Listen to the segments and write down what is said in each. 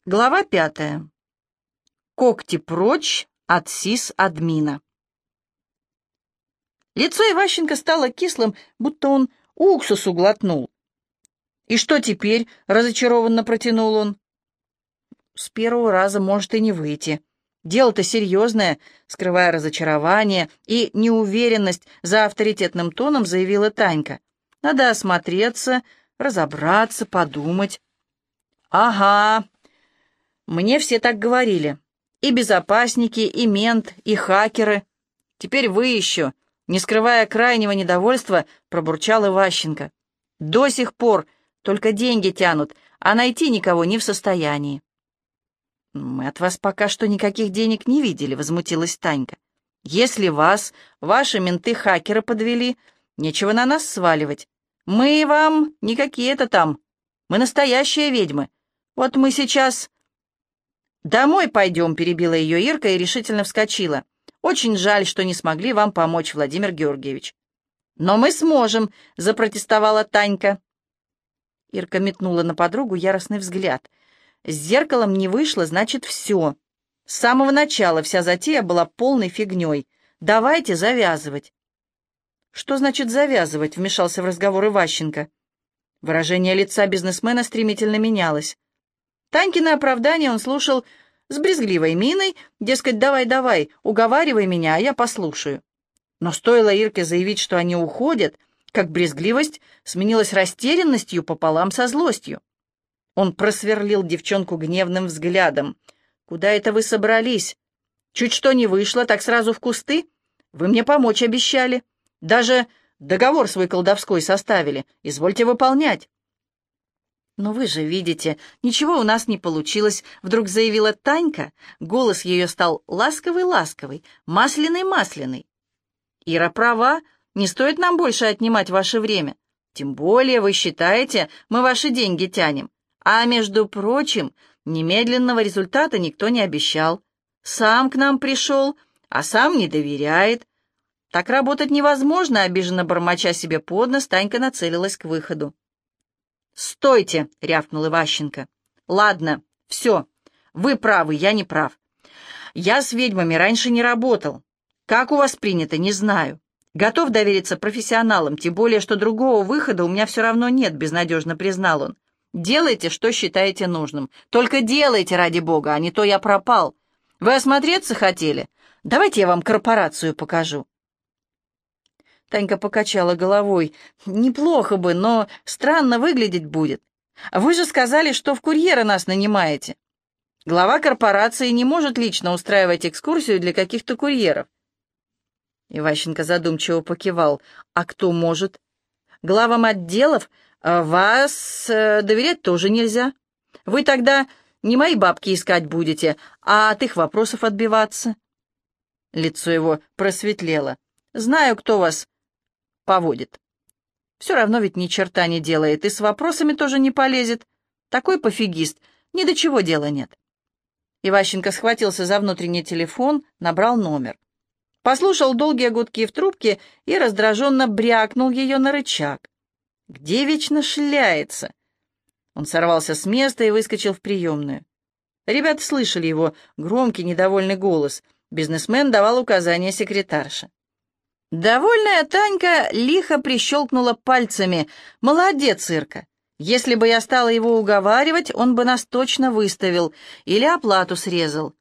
Глава 5. Когти прочь от сис-админа. Лицо Иващенко стало кислым, будто он уксусу глотнул. «И что теперь?» — разочарованно протянул он. «С первого раза может и не выйти. Дело-то серьезное», — скрывая разочарование и неуверенность, за авторитетным тоном заявила Танька. «Надо осмотреться, разобраться, подумать». «Ага, мне все так говорили. И безопасники, и мент, и хакеры. Теперь вы еще», — не скрывая крайнего недовольства, пробурчал Иващенко. «До сих пор только деньги тянут, а найти никого не в состоянии». «Мы от вас пока что никаких денег не видели», — возмутилась Танька. «Если вас ваши менты-хакеры подвели, нечего на нас сваливать. Мы вам не какие-то там. Мы настоящие ведьмы. Вот мы сейчас...» «Домой пойдем», — перебила ее Ирка и решительно вскочила. «Очень жаль, что не смогли вам помочь, Владимир Георгиевич». «Но мы сможем», — запротестовала Танька. Ирка метнула на подругу яростный взгляд. «С зеркалом не вышло, значит, все. С самого начала вся затея была полной фигней. Давайте завязывать». «Что значит завязывать?» — вмешался в разговор Иващенко. Выражение лица бизнесмена стремительно менялось. Танькино оправдание он слушал с брезгливой миной, дескать, давай, уговаривай меня, а я послушаю. Но стоило Ирке заявить, что они уходят, как брезгливость сменилась растерянностью пополам со злостью. Он просверлил девчонку гневным взглядом. «Куда это вы собрались? Чуть что не вышло, так сразу в кусты? Вы мне помочь обещали. Даже договор свой колдовской составили. Извольте выполнять». «Но вы же видите, ничего у нас не получилось», — вдруг заявила Танька. Голос ее стал ласковый-ласковый, масляный-масляный. «Ира права, не стоит нам больше отнимать ваше время. Тем более, вы считаете, мы ваши деньги тянем. А, между прочим, немедленного результата никто не обещал. Сам к нам пришел, а сам не доверяет. Так работать невозможно», — обиженно бормоча себе под нос, Танька нацелилась к выходу. «Стойте!» — рявкнул Иващенко. «Ладно, все. Вы правы, я не прав. Я с ведьмами раньше не работал. Как у вас принято, не знаю. Готов довериться профессионалам, тем более, что другого выхода у меня все равно нет», — безнадежно признал он. «Делайте, что считаете нужным. Только делайте, ради бога, а не то я пропал. Вы осмотреться хотели? Давайте я вам корпорацию покажу». Танька покачала головой. «Неплохо бы, но странно выглядеть будет. Вы же сказали, что в курьера нас нанимаете. Глава корпорации не может лично устраивать экскурсию для каких-то курьеров». Иващенко задумчиво покивал. «А кто может? Главам отделов вас доверять тоже нельзя. Вы тогда не мои бабки искать будете, а от их вопросов отбиваться». Лицо его просветлело. «Знаю, кто вас поводит. Все равно ведь ни черта не делает, и с вопросами тоже не полезет. Такой пофигист, ни до чего дела нет». Иващенко схватился за внутренний телефон, набрал номер. Послушал долгие гудки в трубке и раздраженно брякнул ее на рычаг. «Где вечно шляется?» Он сорвался с места и выскочил в приемную. Ребята слышали его громкий недовольный голос. Бизнесмен давал указания секретарше. Довольная Танька лихо прищелкнула пальцами. «Молодец, Ирка! Если бы я стала его уговаривать, он бы нас точно выставил или оплату срезал.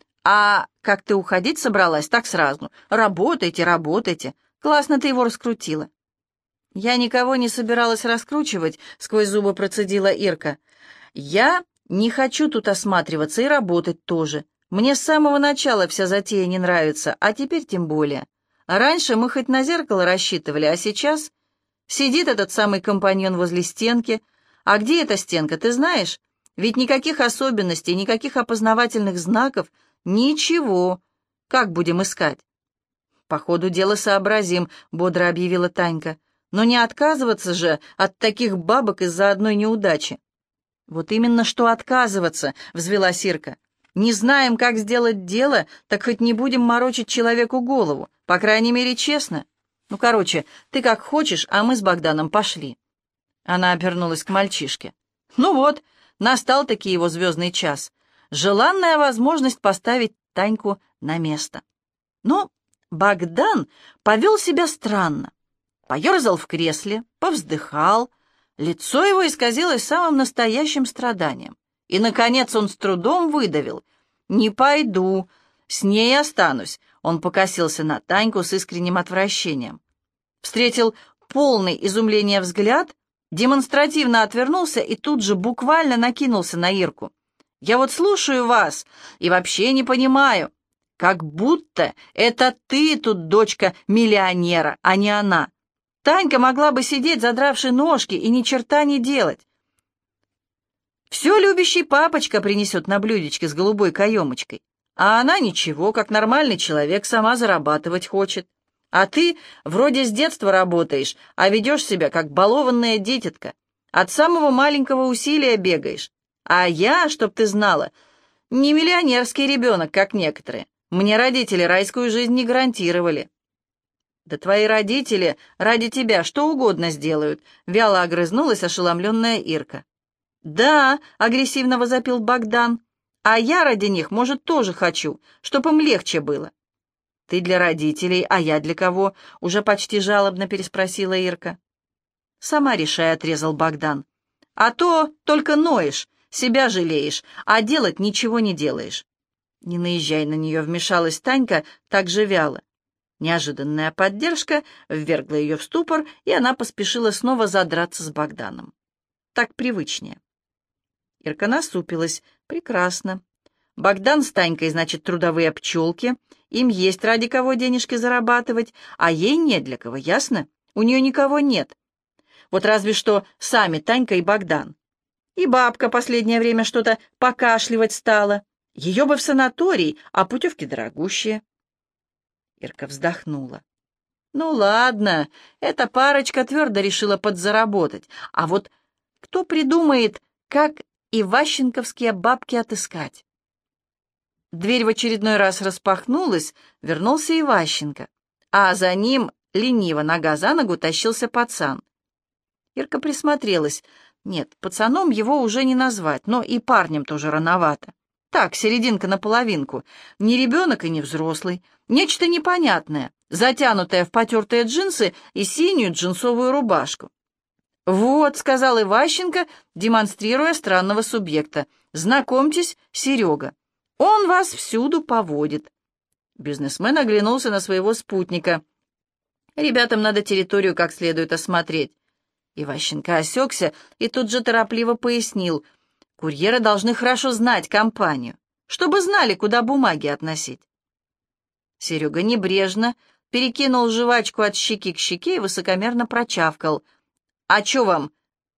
А как ты уходить собралась, так сразу. Работайте, работайте. Классно ты его раскрутила». «Я никого не собиралась раскручивать», — сквозь зубы процедила Ирка. «Я не хочу тут осматриваться и работать тоже. Мне с самого начала вся затея не нравится, а теперь тем более. Раньше мы хоть на зеркало рассчитывали, а сейчас сидит этот самый компаньон возле стенки. А где эта стенка, ты знаешь? Ведь никаких особенностей, никаких опознавательных знаков, ничего. Как будем искать?» «По ходу дела сообразим», — бодро объявила Танька. «Но не отказываться же от таких бабок из-за одной неудачи». «Вот именно что отказываться», — взвелась Ирка. «Не знаем, как сделать дело, так хоть не будем морочить человеку голову, по крайней мере, честно. Ну, короче, ты как хочешь, а мы с Богданом пошли». Она обернулась к мальчишке. «Ну вот, настал-таки его звездный час. желанная возможность поставить Таньку на место. Но Богдан повел себя странно. Поерзал в кресле, повздыхал, лицо его исказилось самым настоящим страданием. И, наконец, он с трудом выдавил: «Не пойду, с ней останусь». Он покосился на Таньку с искренним отвращением. Встретил полный изумления взгляд, демонстративно отвернулся и тут же буквально накинулся на Ирку. «Я вот слушаю вас и вообще не понимаю, как будто это ты тут дочка миллионера, а не она. Танька могла бы сидеть, задравши ножки, и ни черта не делать. Все любящий папочка принесет на блюдечке с голубой каемочкой, а она ничего, как нормальный человек, сама зарабатывать хочет. А ты вроде с детства работаешь, а ведешь себя, как балованная дитятка. От самого маленького усилия бегаешь. А я, чтоб ты знала, не миллионерский ребенок, как некоторые. Мне родители райскую жизнь не гарантировали». «Да твои родители ради тебя что угодно сделают», — вяло огрызнулась ошеломленная Ирка. «Да», — агрессивно возопил Богдан, — «а я ради них, может, тоже хочу, чтоб им легче было». «Ты для родителей, а я для кого?» — уже почти жалобно переспросила Ирка. «Сама решай», — отрезал Богдан. «А то только ноешь, себя жалеешь, а делать ничего не делаешь». «Не наезжай на нее», — вмешалась Танька так же вяло. Неожиданная поддержка ввергла ее в ступор, и она поспешила снова задраться с Богданом. Так привычнее. Ирка насупилась. «Прекрасно. Богдан с Танькой, значит, трудовые пчелки. Им есть ради кого денежки зарабатывать, а ей не для кого, ясно? У нее никого нет. Вот разве что сами Танька и Богдан. И бабка последнее время что-то покашливать стала. Ее бы в санаторий, а путевки дорогущие». Ирка вздохнула. «Ну ладно, эта парочка твердо решила подзаработать. А вот кто придумает, как иващенковские бабки отыскать?» Дверь в очередной раз распахнулась, вернулся Иващенко, а за ним лениво нога за ногу тащился пацан. Ирка присмотрелась. Нет, пацаном его уже не назвать, но и парнем тоже рановато. Так, серединка на половинку. Не ребенок и не взрослый. Нечто непонятное, затянутое в потертые джинсы и синюю джинсовую рубашку. «Вот», — сказал Иващенко, демонстрируя странного субъекта, — «знакомьтесь, Серега. Он вас всюду поводит». Бизнесмен оглянулся на своего спутника. «Ребятам надо территорию как следует осмотреть». Иващенко осекся и тут же торопливо пояснил: «Курьеры должны хорошо знать компанию, чтобы знали, куда бумаги относить». Серега небрежно перекинул жвачку от щеки к щеке и высокомерно прочавкал: «А чё вам?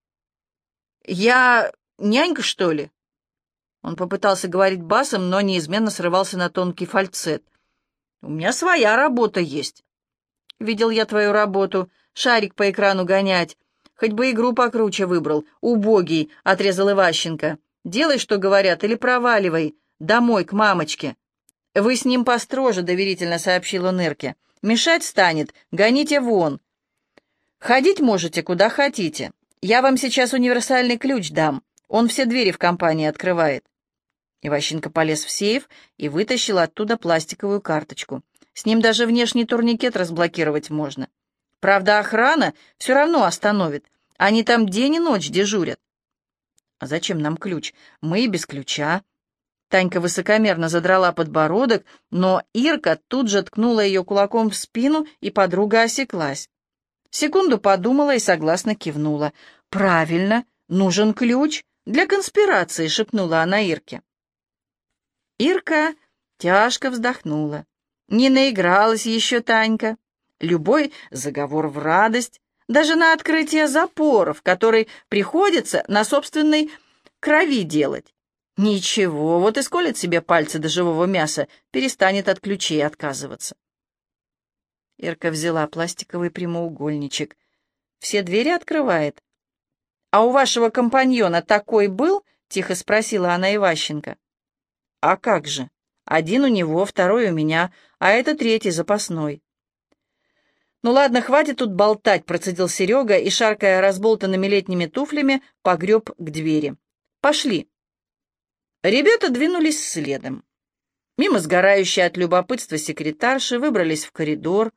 Я нянька, что ли?» Он попытался говорить басом, но неизменно срывался на тонкий фальцет. «У меня своя работа есть». «Видел я твою работу, шарик по экрану гонять. Хоть бы игру покруче выбрал, убогий», — отрезал Иващенко. «Делай, что говорят, или проваливай. Домой, к мамочке». «Вы с ним построже», — доверительно сообщил он Ирке. «Мешать станет, гоните вон. Ходить можете, куда хотите. Я вам сейчас универсальный ключ дам. Он все двери в компании открывает». Иващенко полез в сейф и вытащил оттуда пластиковую карточку. С ним даже внешний турникет разблокировать можно. Правда, охрана все равно остановит. Они там день и ночь дежурят. «А зачем нам ключ? Мы и без ключа». Танька высокомерно задрала подбородок, но Ирка тут же ткнула ее кулаком в спину, и подруга осеклась. Секунду подумала и согласно кивнула. «Правильно, нужен ключ для конспирации», — шепнула она Ирке. Ирка тяжко вздохнула. Не наигралась еще Танька. Любой заговор в радость, даже на открытие запоров, который приходится на собственной крови делать. Ничего, вот исколет себе пальцы до живого мяса, перестанет от ключей отказываться. Ирка взяла пластиковый прямоугольничек. «Все двери открывает». «А у вашего компаньона такой был?» — тихо спросила она Иващенко. «А как же? Один у него, второй у меня, а это третий запасной». «Ну ладно, хватит тут болтать», — процедил Серега и, шаркая разболтанными летними туфлями, погреб к двери. «Пошли». Ребята двинулись следом. Мимо сгорающей от любопытства секретарши выбрались в коридор.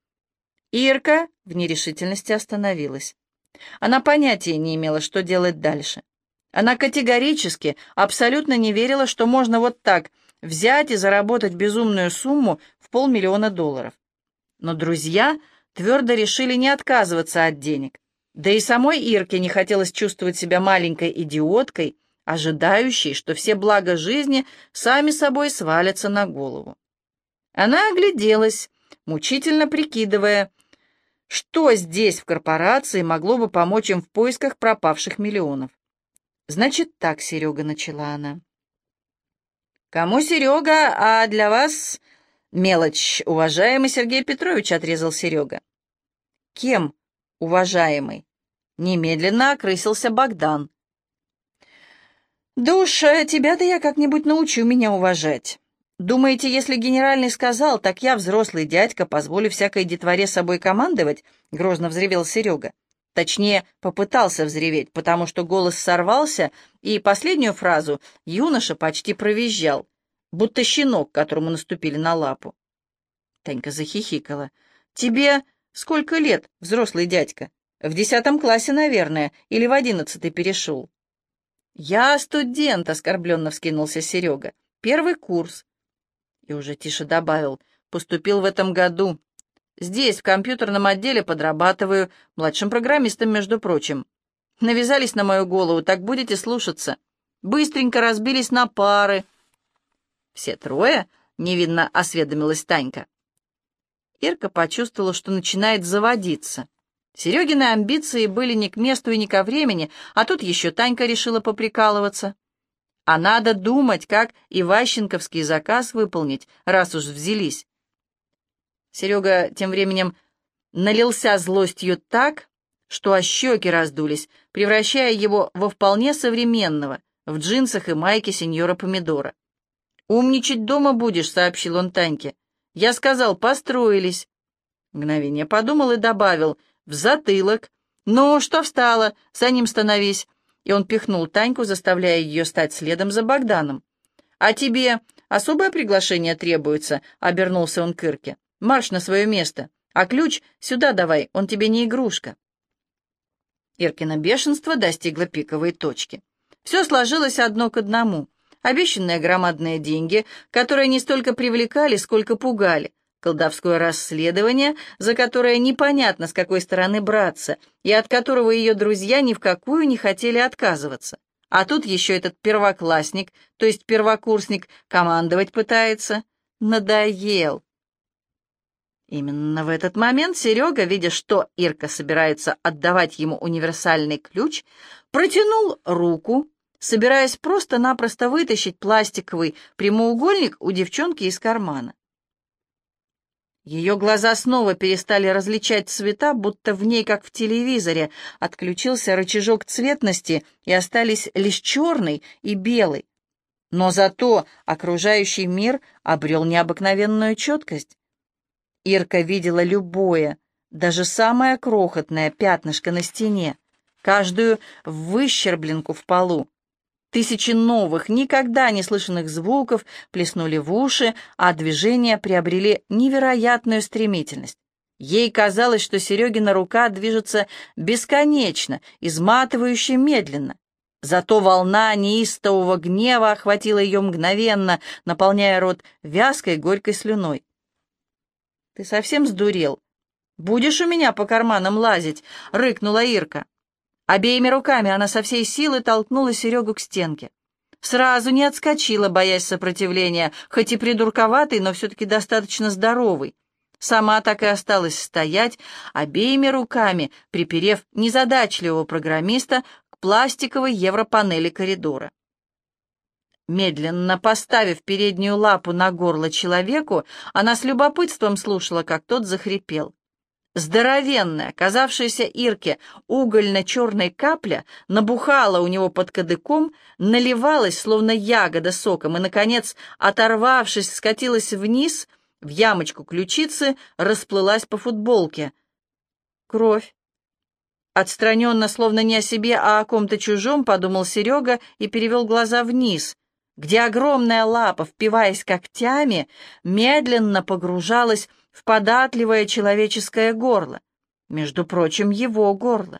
Ирка в нерешительности остановилась. Она понятия не имела, что делать дальше. Она категорически, абсолютно не верила, что можно вот так взять и заработать безумную сумму в $500 000. Но друзья твердо решили не отказываться от денег. Да и самой Ирке не хотелось чувствовать себя маленькой идиоткой, ожидающей, что все блага жизни сами собой свалятся на голову. Она огляделась, мучительно прикидывая, что здесь, в корпорации, могло бы помочь им в поисках пропавших миллионов. «Значит так, Серега», — начала она. «Кому Серега, а для вас мелочь, уважаемый Сергей Петрович», — отрезал Серега. «Кем, уважаемый?» — немедленно окрысился Богдан. «Да уж, тебя-то я как-нибудь научу меня уважать. Думаете, если генеральный сказал, так я, взрослый дядька, позволю всякой детворе собой командовать?» — грозно взревел Серега. Точнее, попытался взреветь, потому что голос сорвался, и последнюю фразу юноша почти провизжал, будто щенок, которому наступили на лапу. Танька захихикала. «Тебе сколько лет, взрослый дядька? В 10 классе, наверное, или в 11 перешел?» «Я студент», — оскорбленно вскинулся Серега. «1 курс». И уже тише добавил: «Поступил в этом году. Здесь, в компьютерном отделе, подрабатываю, младшим программистом, между прочим. Навязались на мою голову, так будете слушаться. Быстренько разбились на пары». «Все трое?» — невинно осведомилась Танька. Ирка почувствовала, что начинает заводиться. Серегины амбиции были ни к месту и ни ко времени, а тут еще Танька решила поприкалываться. А надо думать, как иващенковский заказ выполнить, раз уж взялись. Серега тем временем налился злостью так, что аж щеки раздулись, превращая его во вполне современного, в джинсах и майке сеньора Помидора. «Умничать дома будешь», — сообщил он Таньке. «Я сказал, построились». Мгновение подумал и добавил: «В затылок. Ну, что встала? За ним становись». И он пихнул Таньку, заставляя ее стать следом за Богданом. «А тебе особое приглашение требуется?» — обернулся он к Ирке. «Марш на свое место. А ключ сюда давай, он тебе не игрушка». Иркино бешенство достигло пиковой точки. Все сложилось одно к одному. Обещанные громадные деньги, которые не столько привлекали, сколько пугали. Колдовское расследование, за которое непонятно, с какой стороны браться, и от которого ее друзья ни в какую не хотели отказываться. А тут еще этот первоклассник, то есть первокурсник, командовать пытается. Надоел. Именно в этот момент Серега, видя, что Ирка собирается отдавать ему универсальный ключ, протянул руку, собираясь просто-напросто вытащить пластиковый прямоугольник у девчонки из кармана. Ее глаза снова перестали различать цвета, будто в ней, как в телевизоре, отключился рычажок цветности, и остались лишь черный и белый. Но зато окружающий мир обрел необыкновенную четкость. Ирка видела любое, даже самое крохотное пятнышко на стене, каждую выщербленку в полу. Тысячи новых, никогда не слышанных звуков плеснули в уши, а движения приобрели невероятную стремительность. Ей казалось, что Серегина рука движется бесконечно, изматывающе медленно. Зато волна неистового гнева охватила ее мгновенно, наполняя рот вязкой горькой слюной. «Ты совсем сдурел? Будешь у меня по карманам лазить?» — рыкнула Ирка. Обеими руками она со всей силы толкнула Серегу к стенке. Сразу не отскочила, боясь сопротивления, хоть и придурковатый, но все-таки достаточно здоровый. Сама так и осталась стоять, обеими руками приперев незадачливого программиста к пластиковой европанели коридора. Медленно поставив переднюю лапу на горло человеку, она с любопытством слушала, как тот захрипел. Здоровенная, казавшаяся Ирке угольно-черной капля, набухала у него под кадыком, наливалась, словно ягода, соком, и, наконец, оторвавшись, скатилась вниз, в ямочку ключицы, расплылась по футболке. Кровь. Отстраненно, словно не о себе, а о ком-то чужом, подумал Серега и перевел глаза вниз, где огромная лапа, впиваясь когтями, медленно погружалась в податливое человеческое горло, между прочим, его горло.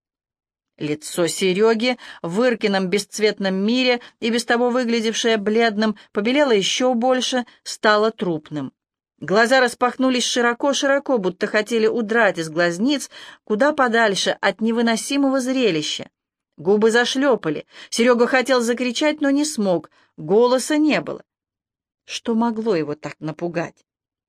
Лицо Сереги в Иркином бесцветном мире, и без того выглядевшее бледным, побелело еще больше, стало трупным. Глаза распахнулись широко-широко, будто хотели удрать из глазниц куда подальше от невыносимого зрелища. Губы зашлепали. Серега хотел закричать, но не смог. Голоса не было. Что могло его так напугать?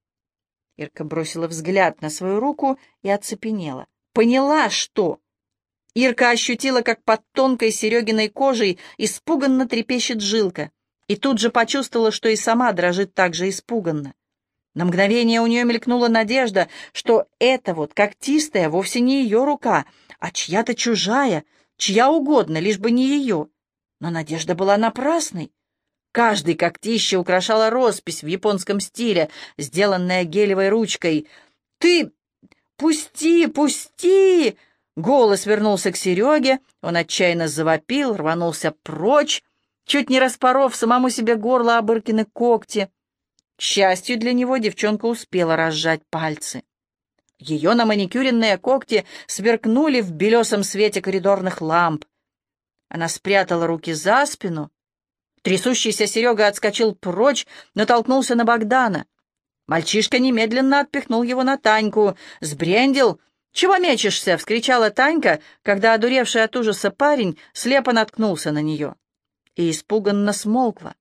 Ирка бросила взгляд на свою руку и оцепенела. Поняла, что... Ирка ощутила, как под тонкой Серегиной кожей испуганно трепещет жилка, и тут же почувствовала, что и сама дрожит так же испуганно. На мгновение у нее мелькнула надежда, что это вот когтистая вовсе не ее рука, а чья-то чужая, чья угодно, лишь бы не ее. Но надежда была напрасной. Каждый когтище украшала роспись в японском стиле, сделанная гелевой ручкой. «Ты... пусти, пусти!» Голос вернулся к Сереге, он отчаянно завопил, рванулся прочь, чуть не распоров самому себе горло об Иркины когти. К счастью для него, девчонка успела разжать пальцы. Ее наманикюренные когти сверкнули в белесом свете коридорных ламп. Она спрятала руки за спину. Трясущийся Серега отскочил прочь, натолкнулся на Богдана. Мальчишка немедленно отпихнул его на Таньку. «Сбрендил? Чего мечешься?» — вскричала Танька, когда одуревший от ужаса парень слепо наткнулся на нее. И испуганно смолкла.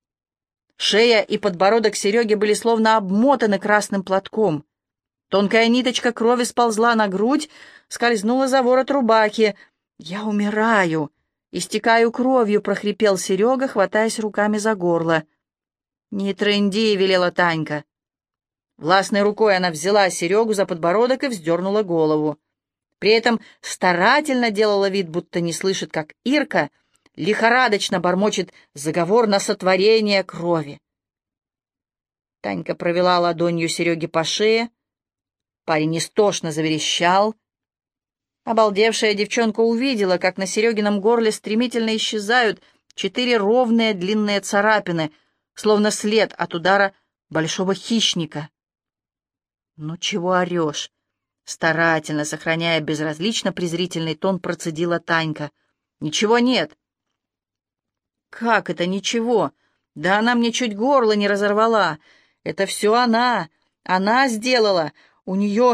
Шея и подбородок Сереги были словно обмотаны красным платком. Тонкая ниточка крови сползла на грудь, скользнула за ворот рубахи. «Я умираю, истекаю кровью», — прохрипел Серега, хватаясь руками за горло. «Не трынди», — велела Танька. Властной рукой она взяла Серегу за подбородок и вздернула голову. При этом старательно делала вид, будто не слышит, как Ирка лихорадочно бормочет заговор на сотворение крови. Танька провела ладонью Сереге по шее. Парень истошно заверещал. Обалдевшая девчонка увидела, как на Серегином горле стремительно исчезают 4 ровные длинные царапины, словно след от удара большого хищника. «Ну чего орешь?» Старательно, сохраняя безразлично презрительный тон, процедила Танька. «Ничего нет». «Как это ничего? Да она мне чуть горло не разорвала. Это все она. Она сделала. У нее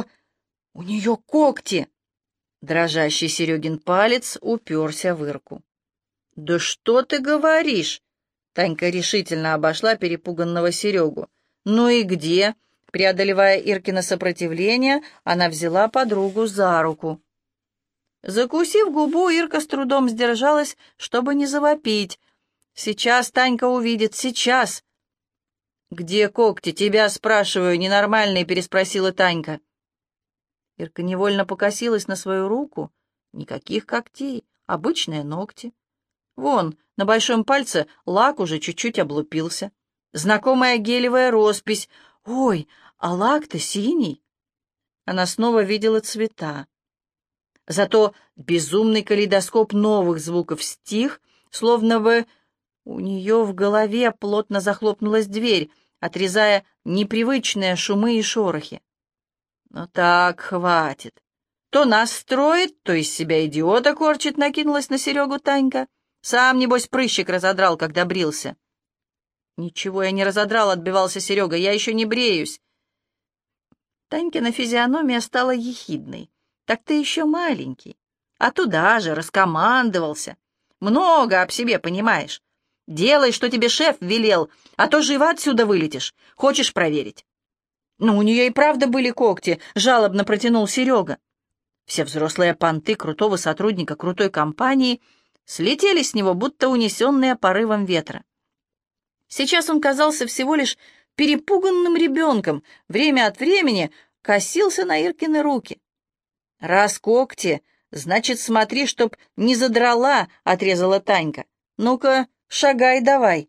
когти». Дрожащий Серегин палец уперся в Ирку. «Да что ты говоришь?» Танька решительно обошла перепуганного Серегу. «Ну и где?» Преодолевая Иркино сопротивление, она взяла подругу за руку. Закусив губу, Ирка с трудом сдержалась, чтобы не завопить. «Сейчас Танька увидит, сейчас!» «Где когти? Тебя спрашиваю, ненормальный», — переспросила Танька. Ирка невольно покосилась на свою руку. Никаких когтей, обычные ногти. Вон, на большом пальце лак уже чуть-чуть облупился. Знакомая гелевая роспись. «Ой, а лак-то синий!» Она снова видела цвета. Зато безумный калейдоскоп новых звуков стих, словно бы у нее в голове плотно захлопнулась дверь, отрезая непривычные шумы и шорохи. «Ну так, хватит. То нас строит, то из себя идиота корчит», — накинулась на Серегу Танька. «Сам, небось, прыщик разодрал, когда брился». «Ничего я не разодрал», — отбивался Серега, — «я еще не бреюсь». Танькина физиономия стала ехидной. «Так ты еще маленький, а туда же раскомандовался. Много об себе понимаешь. Делай, что тебе шеф велел, а то живо отсюда вылетишь. Хочешь проверить?» «Ну, у нее и правда были когти», — жалобно протянул Серега. Все взрослые понты крутого сотрудника крутой компании слетели с него, будто унесенные порывом ветра. Сейчас он казался всего лишь перепуганным ребенком, время от времени косился на Иркины руки. «Раз когти, значит, смотри, чтоб не задрала», — отрезала Танька. «Ну-ка, шагай давай».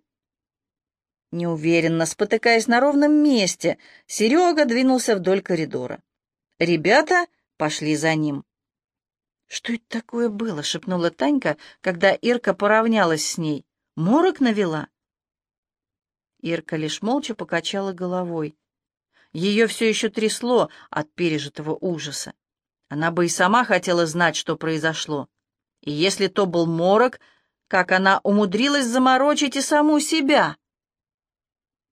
Неуверенно, спотыкаясь на ровном месте, Серега двинулся вдоль коридора. Ребята пошли за ним. «Что это такое было?» — шепнула Танька, когда Ирка поравнялась с ней. «Морок навела?» Ирка лишь молча покачала головой. Ее все еще трясло от пережитого ужаса. Она бы и сама хотела знать, что произошло. И если то был морок, как она умудрилась заморочить и саму себя.